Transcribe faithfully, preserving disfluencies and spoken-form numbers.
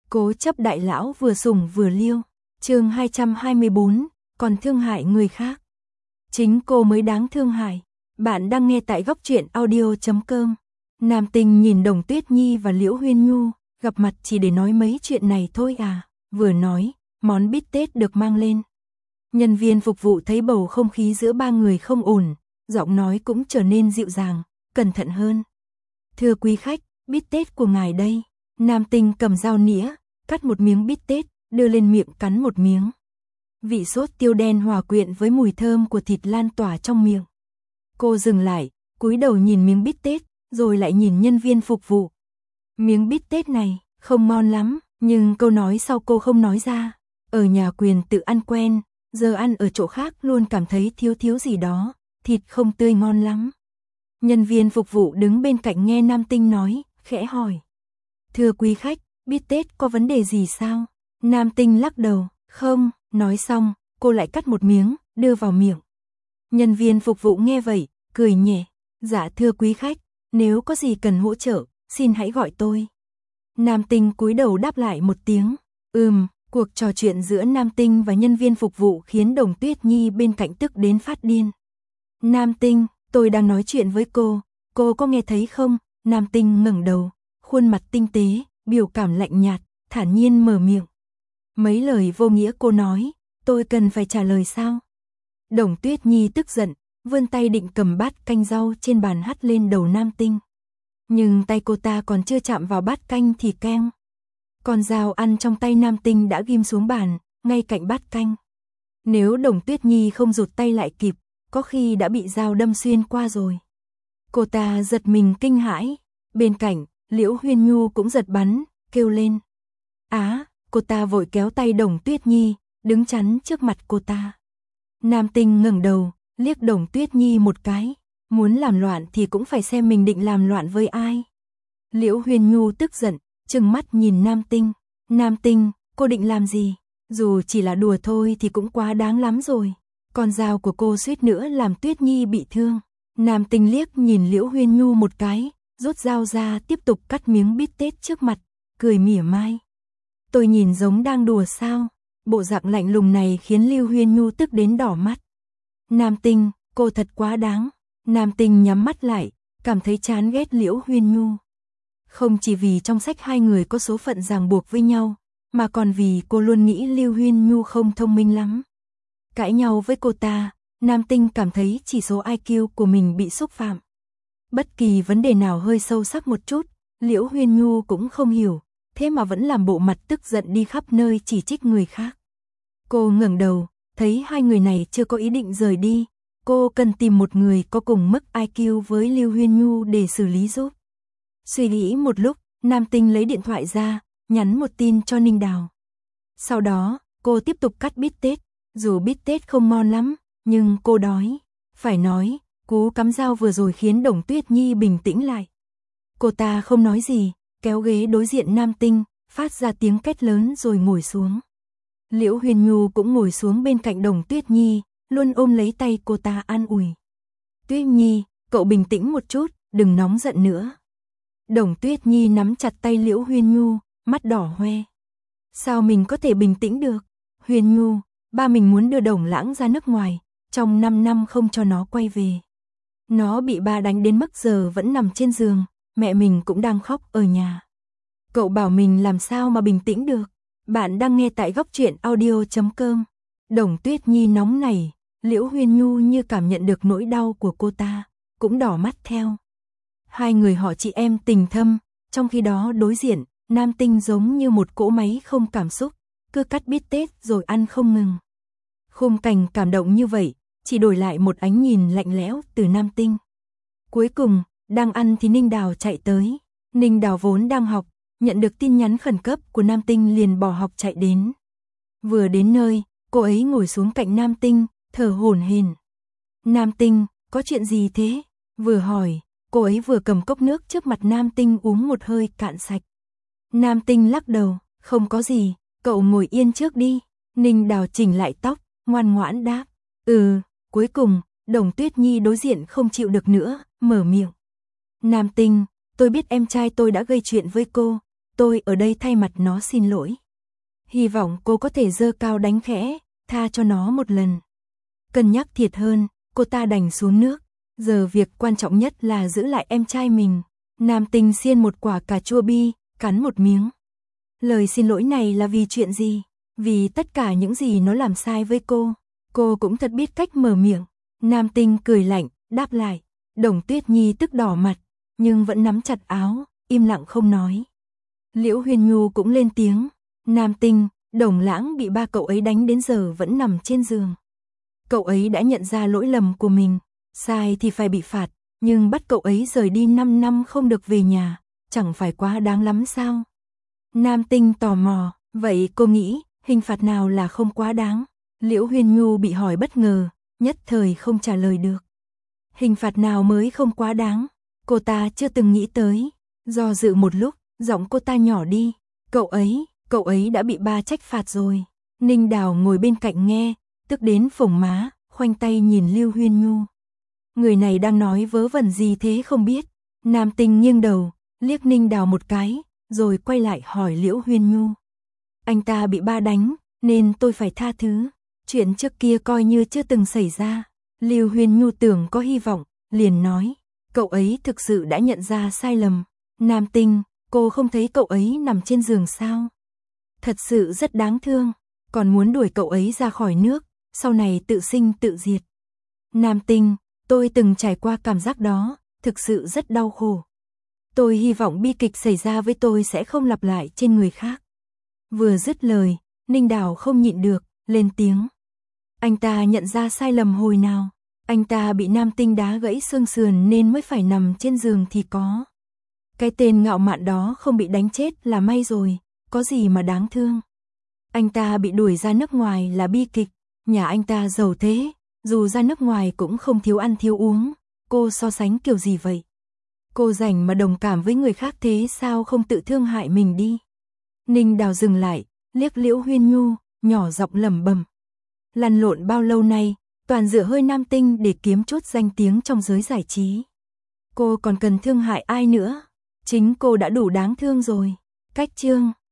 Cố chấp đại lão vừa sủng vừa liêu. Chương hai trăm hai mươi bốn, còn thương hại người khác. Chính cô mới đáng thương hại. Bạn đang nghe tại góc truyện audio chấm com. Nam Tinh nhìn Đồng Tuyết Nhi và Liễu Huyên Nhu, gặp mặt chỉ để nói mấy chuyện này thôi à. Vừa nói, món bít tết được mang lên. Nhân viên phục vụ thấy bầu không khí giữa ba người không ổn, giọng nói cũng trở nên dịu dàng, cẩn thận hơn. Thưa quý khách, bít tết của ngài đây. Nam Tinh cầm dao nĩa, cắt một miếng bít tết, đưa lên miệng cắn một miếng. Vị sốt tiêu đen hòa quyện với mùi thơm của thịt lan tỏa trong miệng. Cô dừng lại, cúi đầu nhìn miếng bít tết, rồi lại nhìn nhân viên phục vụ. Miếng bít tết này, không ngon lắm, nhưng câu nói sau cô không nói ra. Ở nhà Quyền tự ăn quen, giờ ăn ở chỗ khác luôn cảm thấy thiếu thiếu gì đó, thịt không tươi ngon lắm. Nhân viên phục vụ đứng bên cạnh nghe Nam Tinh nói, khẽ hỏi. Thưa quý khách, bít tết có vấn đề gì sao? Nam Tinh lắc đầu, không, nói xong, cô lại cắt một miếng, đưa vào miệng. Nhân viên phục vụ nghe vậy, cười nhẹ, dạ thưa quý khách, nếu có gì cần hỗ trợ, xin hãy gọi tôi. Nam Tinh cúi đầu đáp lại một tiếng, ừm, cuộc trò chuyện giữa Nam Tinh và nhân viên phục vụ khiến Đồng Tuyết Nhi bên cạnh tức đến phát điên. Nam Tinh, tôi đang nói chuyện với cô, cô có nghe thấy không? Nam Tinh ngẩng đầu, khuôn mặt tinh tế, biểu cảm lạnh nhạt, thản nhiên mở miệng. Mấy lời vô nghĩa cô nói, tôi cần phải trả lời sao? Đồng Tuyết Nhi tức giận, vươn tay định cầm bát canh rau trên bàn hắt lên đầu Nam Tinh. Nhưng tay cô ta còn chưa chạm vào bát canh thì keng. Con dao ăn trong tay Nam Tinh đã ghim xuống bàn, ngay cạnh bát canh. Nếu Đồng Tuyết Nhi không rụt tay lại kịp, có khi đã bị dao đâm xuyên qua rồi. Cô ta giật mình kinh hãi, bên cạnh, Liễu Huyên Nhu cũng giật bắn, kêu lên. Á, cô ta vội kéo tay Đồng Tuyết Nhi, đứng chắn trước mặt cô ta. Nam Tinh ngẩng đầu, liếc Đồng Tuyết Nhi một cái, muốn làm loạn thì cũng phải xem mình định làm loạn với ai. Liễu Huyên Nhu tức giận, trừng mắt nhìn Nam Tinh. Nam Tinh, cô định làm gì? Dù chỉ là đùa thôi thì cũng quá đáng lắm rồi. Con dao của cô suýt nữa làm Tuyết Nhi bị thương. Nam Tinh liếc nhìn Liễu Huyên Nhu một cái, rút dao ra tiếp tục cắt miếng bít tết trước mặt, cười mỉa mai. Tôi nhìn giống đang đùa sao? Bộ dạng lạnh lùng này khiến Liễu Huyên Nhu tức đến đỏ mắt. Nam Tinh, cô thật quá đáng. Nam Tinh nhắm mắt lại, cảm thấy chán ghét Liễu Huyên Nhu. Không chỉ vì trong sách hai người có số phận ràng buộc với nhau, mà còn vì cô luôn nghĩ Liễu Huyên Nhu không thông minh lắm. Cãi nhau với cô ta, Nam Tinh cảm thấy chỉ số i kiu của mình bị xúc phạm. Bất kỳ vấn đề nào hơi sâu sắc một chút, Liễu Huyên Nhu cũng không hiểu, thế mà vẫn làm bộ mặt tức giận đi khắp nơi chỉ trích người khác. Cô ngẩng đầu, thấy hai người này chưa có ý định rời đi, cô cần tìm một người có cùng mức i kiu với Liễu Huyên Nhu để xử lý giúp. Suy nghĩ một lúc, Nam Tinh lấy điện thoại ra, nhắn một tin cho Ninh Đào. Sau đó, cô tiếp tục cắt bít tết, dù bít tết không ngon lắm, nhưng cô đói. Phải nói, cú cắm dao vừa rồi khiến Đồng Tuyết Nhi bình tĩnh lại. Cô ta không nói gì, kéo ghế đối diện Nam Tinh, phát ra tiếng két lớn rồi ngồi xuống. Liễu Huyên Nhu cũng ngồi xuống bên cạnh Đồng Tuyết Nhi, luôn ôm lấy tay cô ta an ủi. Tuyết Nhi, cậu bình tĩnh một chút, đừng nóng giận nữa. Đồng Tuyết Nhi nắm chặt tay Liễu Huyên Nhu, mắt đỏ hoe. Sao mình có thể bình tĩnh được? Huyên Nhu, ba mình muốn đưa Đồng Lãng ra nước ngoài, trong năm năm không cho nó quay về. Nó bị ba đánh đến mức giờ vẫn nằm trên giường, mẹ mình cũng đang khóc ở nhà. Cậu bảo mình làm sao mà bình tĩnh được? Bạn đang nghe tại góc truyện audio chấm com. Đồng Tuyết Nhi nóng nảy, Liễu Huyên Nhu như cảm nhận được nỗi đau của cô ta, cũng đỏ mắt theo. Hai người họ chị em tình thâm, trong khi đó đối diện, Nam Tinh giống như một cỗ máy không cảm xúc, cứ cắt bít tết rồi ăn không ngừng. Khung cảnh cảm động như vậy, chỉ đổi lại một ánh nhìn lạnh lẽo từ Nam Tinh. Cuối cùng, đang ăn thì Ninh Đào chạy tới. Ninh Đào vốn đang học, nhận được tin nhắn khẩn cấp của Nam Tinh liền bỏ học chạy đến. Vừa đến nơi, cô ấy ngồi xuống cạnh Nam Tinh, thở hổn hển. Nam Tinh, có chuyện gì thế? Vừa hỏi, cô ấy vừa cầm cốc nước trước mặt Nam Tinh uống một hơi cạn sạch. Nam Tinh lắc đầu, không có gì, cậu ngồi yên trước đi. Ninh Đào chỉnh lại tóc, ngoan ngoãn đáp. Ừ, cuối cùng, Đồng Tuyết Nhi đối diện không chịu được nữa, mở miệng. Nam Tinh, tôi biết em trai tôi đã gây chuyện với cô, tôi ở đây thay mặt nó xin lỗi. Hy vọng cô có thể giơ cao đánh khẽ, tha cho nó một lần. Cân nhắc thiệt hơn, cô ta đành xuống nước. Giờ việc quan trọng nhất là giữ lại em trai mình. Nam Tinh xiên một quả cà chua bi, cắn một miếng. Lời xin lỗi này là vì chuyện gì? Vì tất cả những gì nó làm sai với cô. Cô cũng thật biết cách mở miệng. Nam Tinh cười lạnh, đáp lại. Đồng Tuyết Nhi tức đỏ mặt, nhưng vẫn nắm chặt áo, im lặng không nói. Liễu Huyền Nhu cũng lên tiếng. Nam Tinh, Đồng Lãng bị ba cậu ấy đánh đến giờ vẫn nằm trên giường. Cậu ấy đã nhận ra lỗi lầm của mình, sai thì phải bị phạt, nhưng bắt cậu ấy rời đi năm năm không được về nhà, chẳng phải quá đáng lắm sao? Nam Tinh tò mò, vậy cô nghĩ hình phạt nào là không quá đáng? Liễu Huyền Nhu bị hỏi bất ngờ, nhất thời không trả lời được. Hình phạt nào mới không quá đáng? Cô ta chưa từng nghĩ tới. Do dự một lúc, giọng cô ta nhỏ đi. Cậu ấy, cậu ấy đã bị ba trách phạt rồi. Ninh Đào ngồi bên cạnh nghe, tức đến phồng má, khoanh tay nhìn Liễu Huyền Nhu. Người này đang nói vớ vẩn gì thế không biết. Nam Tinh nghiêng đầu, liếc Ninh Đào một cái, rồi quay lại hỏi Liễu Huyền Nhu. Anh ta bị ba đánh, nên tôi phải tha thứ. Chuyện trước kia coi như chưa từng xảy ra. Liễu Huyền Nhu tưởng có hy vọng, liền nói. Cậu ấy thực sự đã nhận ra sai lầm. Nam Tinh, cô không thấy cậu ấy nằm trên giường sao? Thật sự rất đáng thương, còn muốn đuổi cậu ấy ra khỏi nước, sau này tự sinh tự diệt. Nam Tinh, tôi từng trải qua cảm giác đó, thực sự rất đau khổ. Tôi hy vọng bi kịch xảy ra với tôi sẽ không lặp lại trên người khác. Vừa dứt lời, Ninh Đào không nhịn được, lên tiếng. Anh ta nhận ra sai lầm hồi nào? Anh ta bị Nam Tinh đá gãy xương sườn nên mới phải nằm trên giường thì có. Cái tên ngạo mạn đó không bị đánh chết là may rồi, có gì mà đáng thương. Anh ta bị đuổi ra nước ngoài là bi kịch, nhà anh ta giàu thế, dù ra nước ngoài cũng không thiếu ăn thiếu uống, cô so sánh kiểu gì vậy? Cô rảnh mà đồng cảm với người khác thế sao không tự thương hại mình đi? Ninh Đào dừng lại, liếc Liễu Huyền Nhu, nhỏ giọng lẩm bẩm. Lăn lộn bao lâu nay, toàn dựa hơi Nam Tinh để kiếm chút danh tiếng trong giới giải trí. Cô còn cần thương hại ai nữa? Chính cô đã đủ đáng thương rồi. Cách chương